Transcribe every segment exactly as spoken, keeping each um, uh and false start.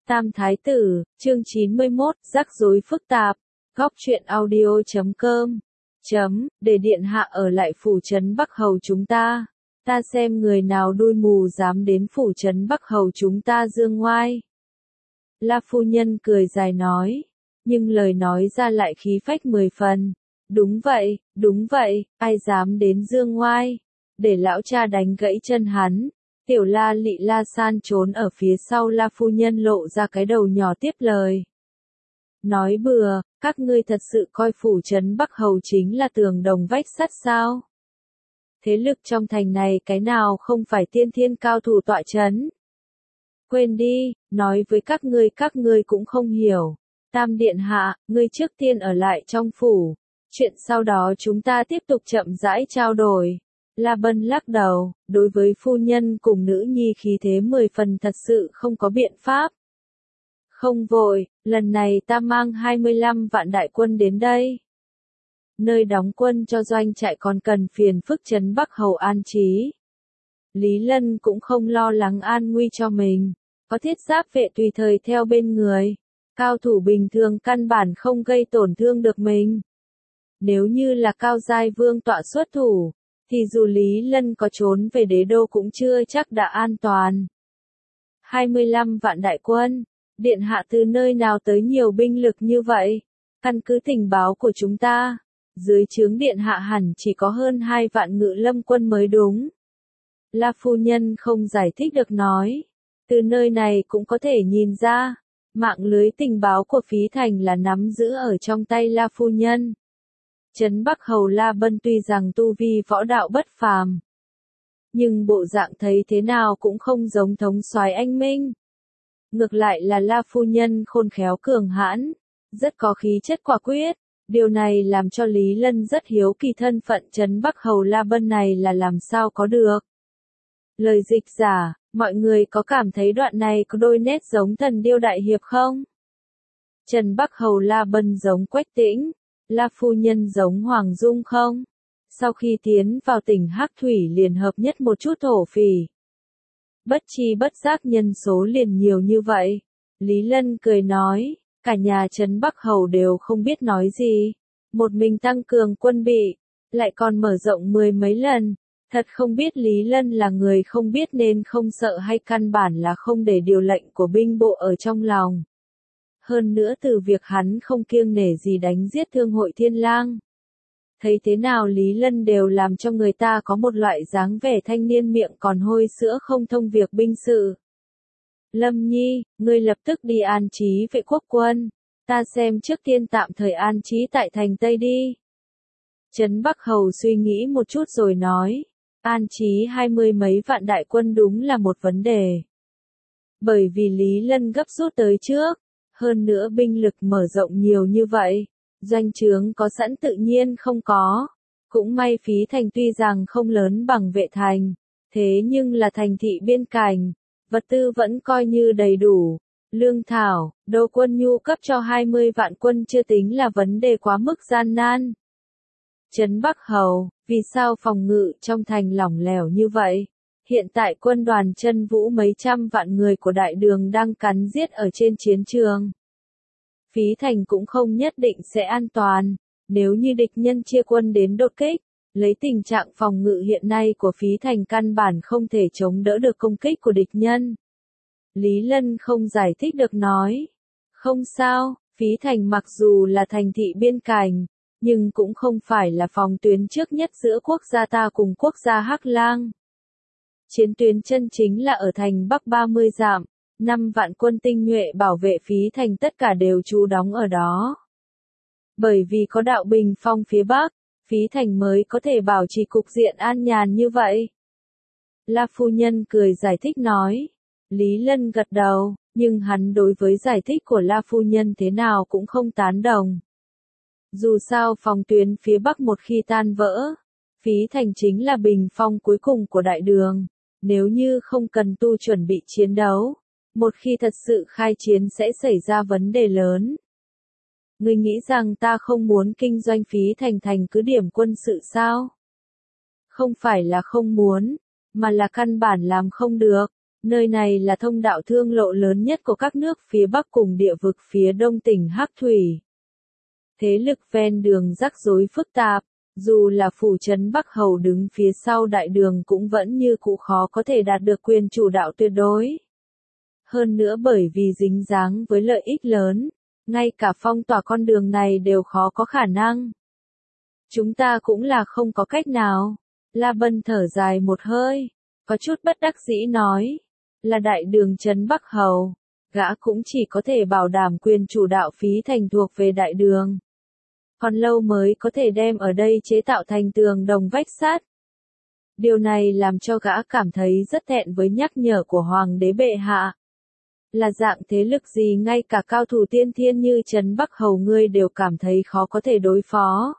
Tam Thái Tử, chương chín mươi mốt, rắc rối phức tạp, góc truyện audio chấm com, chấm, để điện hạ ở lại phủ trấn Bắc Hầu chúng ta, ta xem người nào đuôi mù dám đến phủ trấn Bắc Hầu chúng ta dương ngoai. La phu nhân cười dài nói, nhưng lời nói ra lại khí phách mười phần, đúng vậy, đúng vậy, ai dám đến dương ngoai, để lão cha đánh gãy chân hắn. Tiểu La Lị La San trốn ở phía sau La phu nhân lộ ra cái đầu nhỏ tiếp lời. Nói bừa, các ngươi thật sự coi phủ trấn Bắc Hầu chính là tường đồng vách sắt sao? Thế lực trong thành này cái nào không phải tiên thiên cao thủ tọa trấn? Quên đi, nói với các ngươi các ngươi cũng không hiểu. Tam điện hạ, ngươi trước tiên ở lại trong phủ. Chuyện sau đó chúng ta tiếp tục chậm rãi trao đổi. La Bân lắc đầu, đối với phu nhân cùng nữ nhi khí thế mười phần thật sự không có biện pháp. Không vội, lần này ta mang hai mươi lăm vạn đại quân đến đây. Nơi đóng quân cho doanh trại còn cần phiền phức trấn Bắc Hầu an trí. Lý Lân cũng không lo lắng an nguy cho mình, có thiết giáp vệ tùy thời theo bên người. Cao thủ bình thường căn bản không gây tổn thương được mình. Nếu như là cao giai vương tọa xuất thủ, thì dù Lý Lân có trốn về đế đô cũng chưa chắc đã an toàn. hai mươi lăm vạn đại quân, điện hạ từ nơi nào tới nhiều binh lực như vậy? Căn cứ tình báo của chúng ta, dưới trướng điện hạ hẳn chỉ có hơn hai vạn ngự lâm quân mới đúng. La phu nhân không giải thích được nói, từ nơi này cũng có thể nhìn ra, mạng lưới tình báo của Phí Thành là nắm giữ ở trong tay La phu nhân. Trấn Bắc Hầu La Bân tuy rằng tu vi võ đạo bất phàm, nhưng bộ dạng thấy thế nào cũng không giống thống soái anh minh. Ngược lại là La phu nhân khôn khéo cường hãn, rất có khí chất quả quyết, điều này làm cho Lý Lân rất hiếu kỳ thân phận Trấn Bắc Hầu La Bân này là làm sao có được. Lời dịch giả, mọi người có cảm thấy đoạn này có đôi nét giống Thần Điêu Đại Hiệp không? Trấn Bắc Hầu La Bân giống Quách Tĩnh, La phu nhân giống Hoàng Dung không? Sau khi tiến vào tỉnh Hắc Thủy liền hợp nhất một chút thổ phỉ. Bất chi bất giác nhân số liền nhiều như vậy. Lý Lân cười nói, cả nhà Trấn Bắc Hầu đều không biết nói gì. Một mình tăng cường quân bị, lại còn mở rộng mười mấy lần. Thật không biết Lý Lân là người không biết nên không sợ hay căn bản là không để điều lệnh của binh bộ ở trong lòng. Hơn nữa từ việc hắn không kiêng nể gì đánh giết Thương Hội Thiên Lang. Thấy thế nào Lý Lân đều làm cho người ta có một loại dáng vẻ thanh niên miệng còn hôi sữa không thông việc binh sự. Lâm Nhi, ngươi lập tức đi an trí vệ quốc quân, ta xem trước tiên tạm thời an trí tại thành Tây đi. Trấn Bắc Hầu suy nghĩ một chút rồi nói, an trí hai mươi mấy vạn đại quân đúng là một vấn đề. Bởi vì Lý Lân gấp rút tới trước. Hơn nữa binh lực mở rộng nhiều như vậy, doanh trướng có sẵn tự nhiên không có. Cũng may Phí Thành tuy rằng không lớn bằng Vệ Thành, thế nhưng là thành thị biên cảnh, vật tư vẫn coi như đầy đủ. Lương thảo, đồ quân nhu cấp cho hai mươi vạn quân chưa tính là vấn đề quá mức gian nan. Trấn Bắc Hầu, vì sao phòng ngự trong thành lỏng lẻo như vậy? Hiện tại quân đoàn Chân Vũ mấy trăm vạn người của đại đường đang cắn giết ở trên chiến trường. Phí Thành cũng không nhất định sẽ an toàn, nếu như địch nhân chia quân đến đột kích, lấy tình trạng phòng ngự hiện nay của Phí Thành căn bản không thể chống đỡ được công kích của địch nhân. Lý Lân không giải thích được nói, không sao, Phí Thành mặc dù là thành thị biên cảnh, nhưng cũng không phải là phòng tuyến trước nhất giữa quốc gia ta cùng quốc gia Hắc Lang. Chiến tuyến chân chính là ở thành Bắc ba mươi dặm, năm vạn quân tinh nhuệ bảo vệ Phí Thành tất cả đều trú đóng ở đó. Bởi vì có đạo bình phong phía Bắc, Phí Thành mới có thể bảo trì cục diện an nhàn như vậy. La phu nhân cười giải thích nói, Lý Lân gật đầu, nhưng hắn đối với giải thích của La phu nhân thế nào cũng không tán đồng. Dù sao phòng tuyến phía Bắc một khi tan vỡ, Phí Thành chính là bình phong cuối cùng của đại đường. Nếu như không cần tu chuẩn bị chiến đấu, một khi thật sự khai chiến sẽ xảy ra vấn đề lớn. Ngươi nghĩ rằng ta không muốn kinh doanh Phí Thành thành cứ điểm quân sự sao? Không phải là không muốn, mà là căn bản làm không được. Nơi này là thông đạo thương lộ lớn nhất của các nước phía Bắc cùng địa vực phía Đông tỉnh Hắc Thủy. Thế lực ven đường rắc rối phức tạp, dù là phủ trấn Bắc Hầu đứng phía sau đại đường cũng vẫn như cũ khó có thể đạt được quyền chủ đạo tuyệt đối. Hơn nữa bởi vì dính dáng với lợi ích lớn, ngay cả phong tỏa con đường này đều khó có khả năng. Chúng ta cũng là không có cách nào. La Bân thở dài một hơi, có chút bất đắc dĩ nói, là đại đường trấn Bắc Hầu, gã cũng chỉ có thể bảo đảm quyền chủ đạo phí thành thuộc về đại đường. Còn lâu mới có thể đem ở đây chế tạo thành tường đồng vách sắt. Điều này làm cho gã cảm thấy rất thẹn với nhắc nhở của Hoàng đế bệ hạ. Là dạng thế lực gì ngay cả cao thủ tiên thiên như trấn Bắc Hầu ngươi đều cảm thấy khó có thể đối phó.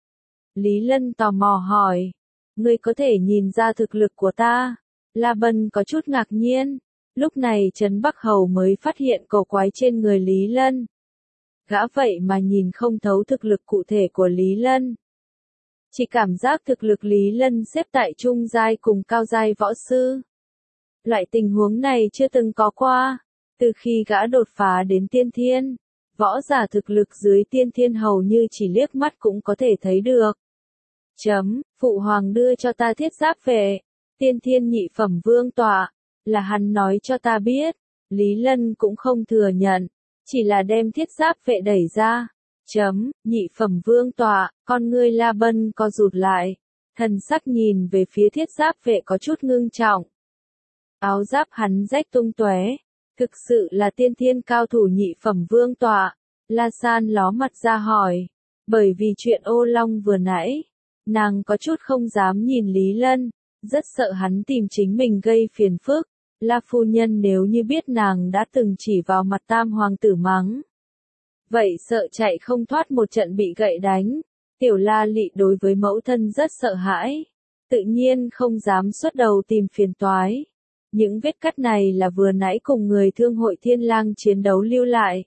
Lý Lân tò mò hỏi, ngươi có thể nhìn ra thực lực của ta? La Bân có chút ngạc nhiên, lúc này trấn Bắc Hầu mới phát hiện cổ quái trên người Lý Lân. Gã vậy mà nhìn không thấu thực lực cụ thể của Lý Lân. Chỉ cảm giác thực lực Lý Lân xếp tại trung giai cùng cao giai võ sư. Loại tình huống này chưa từng có qua, từ khi gã đột phá đến tiên thiên, võ giả thực lực dưới tiên thiên hầu như chỉ liếc mắt cũng có thể thấy được. Chấm, Phụ Hoàng đưa cho ta thiết giáp về, tiên thiên nhị phẩm vương tọa, là hắn nói cho ta biết, Lý Lân cũng không thừa nhận, chỉ là đem thiết giáp vệ đẩy ra. Chấm, nhị phẩm vương tọa, con ngươi La Bân co rụt lại, thần sắc nhìn về phía thiết giáp vệ có chút ngưng trọng. Áo giáp hắn rách tung tóe, thực sự là tiên thiên cao thủ nhị phẩm vương tọa. La San ló mặt ra hỏi, bởi vì chuyện ô long vừa nãy, nàng có chút không dám nhìn Lý Lân, rất sợ hắn tìm chính mình gây phiền phức. La phu nhân nếu như biết nàng đã từng chỉ vào mặt tam hoàng tử mắng, vậy sợ chạy không thoát một trận bị gậy đánh. Tiểu La Lị đối với mẫu thân rất sợ hãi, tự nhiên không dám xuất đầu tìm phiền toái. Những vết cắt này là vừa nãy cùng người thương hội Thiên Lang chiến đấu lưu lại.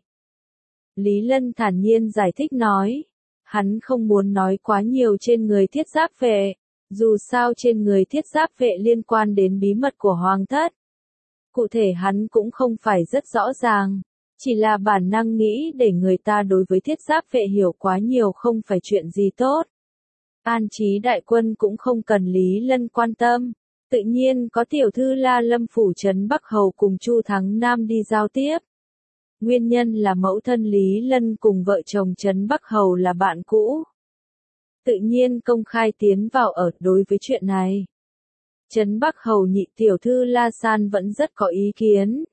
Lý Lân thản nhiên giải thích nói, hắn không muốn nói quá nhiều trên người thiết giáp vệ, dù sao trên người thiết giáp vệ liên quan đến bí mật của hoàng thất. Cụ thể hắn cũng không phải rất rõ ràng, chỉ là bản năng nghĩ để người ta đối với thiết giáp vệ hiểu quá nhiều không phải chuyện gì tốt. An trí đại quân cũng không cần Lý Lân quan tâm, tự nhiên có tiểu thư La Lâm phủ trấn Bắc Hầu cùng Chu Thắng Nam đi giao tiếp. Nguyên nhân là mẫu thân Lý Lân cùng vợ chồng trấn Bắc Hầu là bạn cũ. Tự nhiên công khai tiến vào ở đối với chuyện này. Trấn Bắc Hầu nhị tiểu thư La San vẫn rất có ý kiến.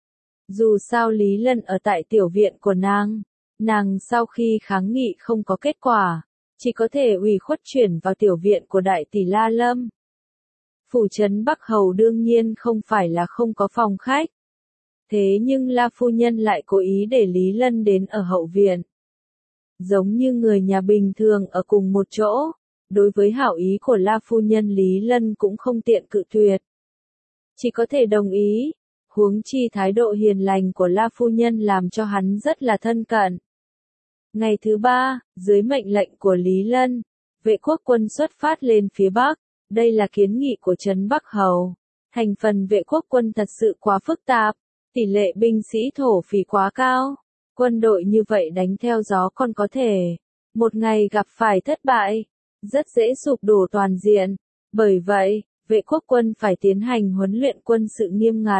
Dù sao Lý Lân ở tại tiểu viện của nàng, nàng sau khi kháng nghị không có kết quả, chỉ có thể ủy khuất chuyển vào tiểu viện của đại tỷ La Lâm. Phủ trấn Bắc Hầu đương nhiên không phải là không có phòng khách. Thế nhưng La phu nhân lại cố ý để Lý Lân đến ở hậu viện. Giống như người nhà bình thường ở cùng một chỗ, đối với hảo ý của La phu nhân Lý Lân cũng không tiện cự tuyệt. Chỉ có thể đồng ý, huống chi thái độ hiền lành của La phu nhân làm cho hắn rất là thân cận. Ngày thứ ba, dưới mệnh lệnh của Lý Lân, vệ quốc quân xuất phát lên phía Bắc, đây là kiến nghị của trấn Bắc Hầu. Thành phần vệ quốc quân thật sự quá phức tạp, tỷ lệ binh sĩ thổ phỉ quá cao, quân đội như vậy đánh theo gió còn có thể, một ngày gặp phải thất bại, rất dễ sụp đổ toàn diện, bởi vậy, vệ quốc quân phải tiến hành huấn luyện quân sự nghiêm ngặt.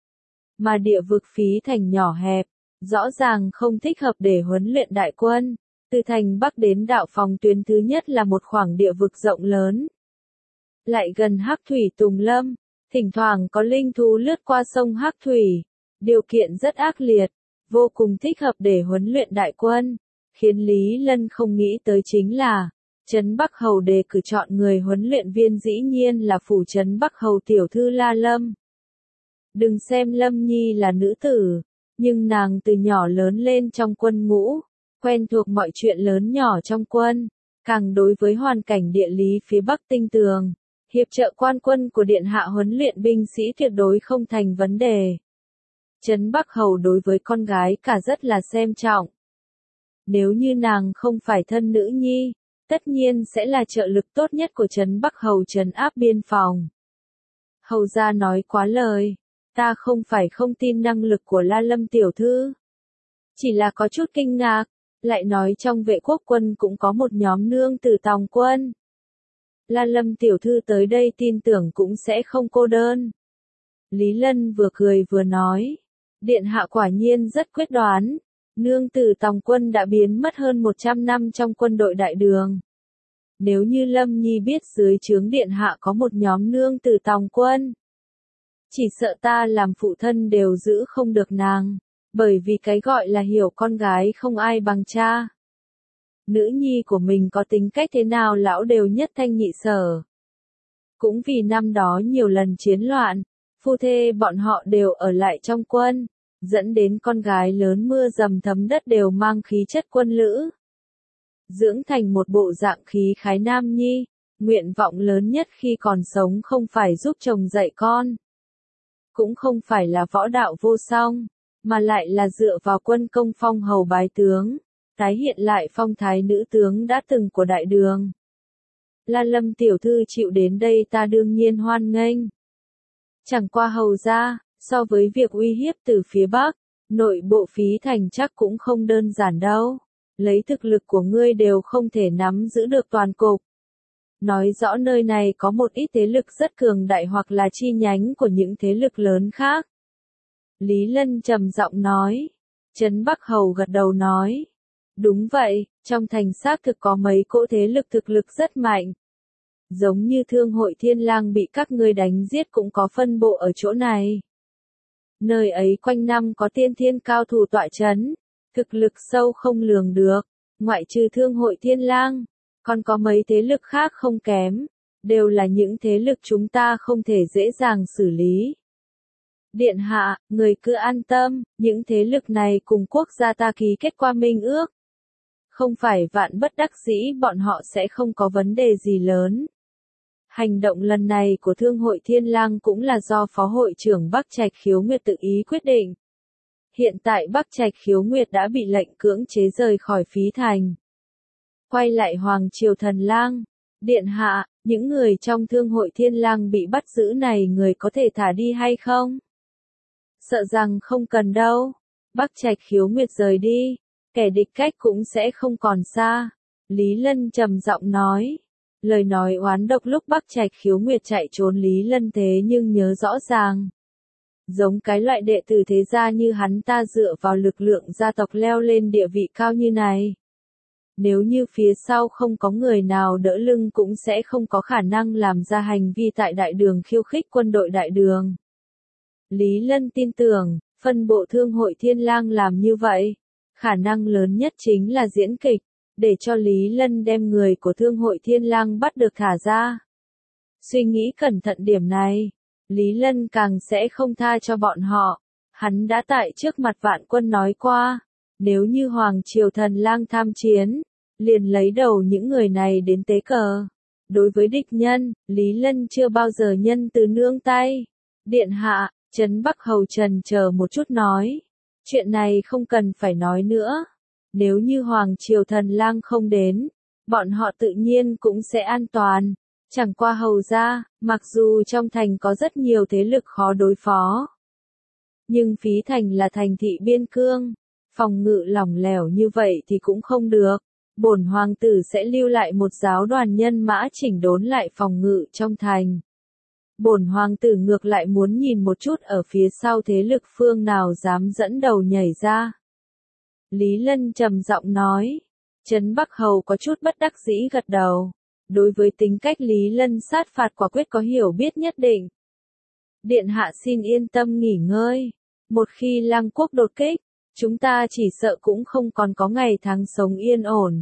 Mà địa vực phí thành nhỏ hẹp, rõ ràng không thích hợp để huấn luyện đại quân, từ thành Bắc đến đạo phòng tuyến thứ nhất là một khoảng địa vực rộng lớn. Lại gần Hắc Thủy Tùng Lâm, thỉnh thoảng có linh thú lướt qua sông Hắc Thủy, điều kiện rất ác liệt, vô cùng thích hợp để huấn luyện đại quân, khiến Lý Lân không nghĩ tới chính là, trấn Bắc Hầu đề cử chọn người huấn luyện viên dĩ nhiên là phủ trấn Bắc Hầu tiểu thư La Lâm. Đừng xem Lâm Nhi là nữ tử, nhưng nàng từ nhỏ lớn lên trong quân ngũ, quen thuộc mọi chuyện lớn nhỏ trong quân, càng đối với hoàn cảnh địa lý phía Bắc tinh tường, hiệp trợ quan quân của điện hạ huấn luyện binh sĩ tuyệt đối không thành vấn đề. Trấn Bắc Hầu đối với con gái cả rất là xem trọng. Nếu như nàng không phải thân nữ nhi, tất nhiên sẽ là trợ lực tốt nhất của trấn Bắc Hầu trấn áp biên phòng. Hầu gia nói quá lời. Ta không phải không tin năng lực của La Lâm tiểu thư. Chỉ là có chút kinh ngạc, lại nói trong vệ quốc quân cũng có một nhóm nương tử tòng quân. La Lâm tiểu thư tới đây tin tưởng cũng sẽ không cô đơn. Lý Lân vừa cười vừa nói, điện hạ quả nhiên rất quyết đoán, nương tử tòng quân đã biến mất hơn một trăm năm trong quân đội đại đường. Nếu như Lâm Nhi biết dưới trướng điện hạ có một nhóm nương tử tòng quân, chỉ sợ ta làm phụ thân đều giữ không được nàng, bởi vì cái gọi là hiểu con gái không ai bằng cha. Nữ nhi của mình có tính cách thế nào lão đều nhất thanh nhị sở. Cũng vì năm đó nhiều lần chiến loạn, phu thê bọn họ đều ở lại trong quân, dẫn đến con gái lớn mưa dầm thấm đất đều mang khí chất quân lữ. Dưỡng thành một bộ dạng khí khái nam nhi, nguyện vọng lớn nhất khi còn sống không phải giúp chồng dạy con. Cũng không phải là võ đạo vô song, mà lại là dựa vào quân công phong hầu bái tướng, tái hiện lại phong thái nữ tướng đã từng của đại đường. La Lâm tiểu thư chịu đến đây ta đương nhiên hoan nghênh. Chẳng qua hầu ra, so với việc uy hiếp từ phía Bắc, nội bộ Phí Thành chắc cũng không đơn giản đâu. Lấy thực lực của ngươi đều không thể nắm giữ được toàn cục. Nói rõ nơi này có một ít thế lực rất cường đại hoặc là chi nhánh của những thế lực lớn khác. Lý Lân trầm giọng nói. Trấn Bắc Hầu gật đầu nói. Đúng vậy, trong thành xác thực có mấy cỗ thế lực thực lực rất mạnh. Giống như Thương hội Thiên Lang bị các ngươi đánh giết cũng có phân bộ ở chỗ này. Nơi ấy quanh năm có tiên thiên cao thủ tọa chấn, thực lực sâu không lường được, ngoại trừ Thương hội Thiên Lang, còn có mấy thế lực khác không kém, đều là những thế lực chúng ta không thể dễ dàng xử lý. Điện hạ, người cứ an tâm, những thế lực này cùng quốc gia ta ký kết qua minh ước. Không phải vạn bất đắc dĩ bọn họ sẽ không có vấn đề gì lớn. Hành động lần này của Thương hội Thiên Lang cũng là do Phó hội trưởng Bắc Trạch Khiếu Nguyệt tự ý quyết định. Hiện tại Bắc Trạch Khiếu Nguyệt đã bị lệnh cưỡng chế rời khỏi Phí Thành. Quay lại Hoàng Triều Thần Lang, điện hạ, những người trong Thương hội Thiên Lang bị bắt giữ này người có thể thả đi hay không? Sợ rằng không cần đâu. Bắc Trạch Khiếu Nguyệt rời đi, kẻ địch cách cũng sẽ không còn xa. Lý Lân trầm giọng nói. Lời nói oán độc lúc Bắc Trạch Khiếu Nguyệt chạy trốn Lý Lân thế nhưng nhớ rõ ràng. Giống cái loại đệ tử thế gia như hắn ta dựa vào lực lượng gia tộc leo lên địa vị cao như này. Nếu như phía sau không có người nào đỡ lưng cũng sẽ không có khả năng làm ra hành vi tại đại đường khiêu khích quân đội đại đường. Lý Lân tin tưởng, phân bộ Thương hội Thiên Lang làm như vậy, khả năng lớn nhất chính là diễn kịch, để cho Lý Lân đem người của Thương hội Thiên Lang bắt được thả ra. Suy nghĩ cẩn thận điểm này, Lý Lân càng sẽ không tha cho bọn họ. Hắn đã tại trước mặt vạn quân nói qua, nếu như Hoàng Triều Thần Lang tham chiến, liền lấy đầu những người này đến tế cờ. Đối với địch nhân, Lý Lân chưa bao giờ nhân từ nương tay. Điện hạ, Trấn Bắc Hầu trần chờ một chút nói, chuyện này không cần phải nói nữa. Nếu như Hoàng Triều Thần Lang không đến, bọn họ tự nhiên cũng sẽ an toàn. Chẳng qua hầu ra, mặc dù trong thành có rất nhiều thế lực khó đối phó. Nhưng Phí Thành là thành thị biên cương, phòng ngự lỏng lẻo như vậy thì cũng không được. Bổn hoàng tử sẽ lưu lại một giáo đoàn nhân mã chỉnh đốn lại phòng ngự trong thành. Bổn hoàng tử ngược lại muốn nhìn một chút ở phía sau thế lực phương nào dám dẫn đầu nhảy ra. Lý Lân trầm giọng nói. Trấn Bắc Hầu có chút bất đắc dĩ gật đầu. Đối với tính cách Lý Lân sát phạt quả quyết có hiểu biết nhất định. Điện hạ xin yên tâm nghỉ ngơi. Một khi Lăng quốc đột kích, chúng ta chỉ sợ cũng không còn có ngày tháng sống yên ổn.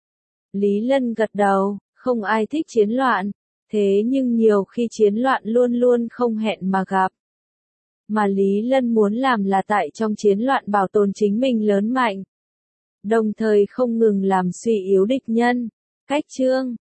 Lý Lân gật đầu, không ai thích chiến loạn. Thế nhưng nhiều khi chiến loạn luôn luôn không hẹn mà gặp. Mà Lý Lân muốn làm là tại trong chiến loạn bảo tồn chính mình lớn mạnh. Đồng thời không ngừng làm suy yếu địch nhân. Cách chương